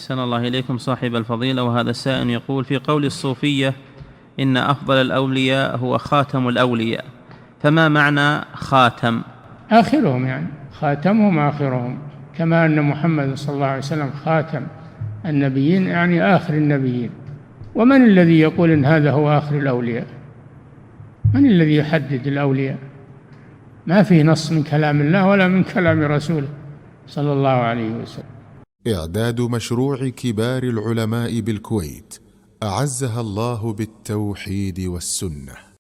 أحسن الله إليكم صاحب الفضيلة. وهذا السائل يقول: في قول الصوفية إن أفضل الأولياء هو خاتم الأولياء، فما معنى خاتم؟ آخرهم، يعني خاتمهم آخرهم، كما أن محمد صلى الله عليه وسلم خاتم النبيين، يعني آخر النبيين. ومن الذي يقول إن هذا هو آخر الأولياء؟ من الذي يحدد الأولياء؟ ما فيه نص من كلام الله ولا من كلام رسوله صلى الله عليه وسلم. إعداد مشروع كبار العلماء بالكويت أعزها الله بالتوحيد والسنة.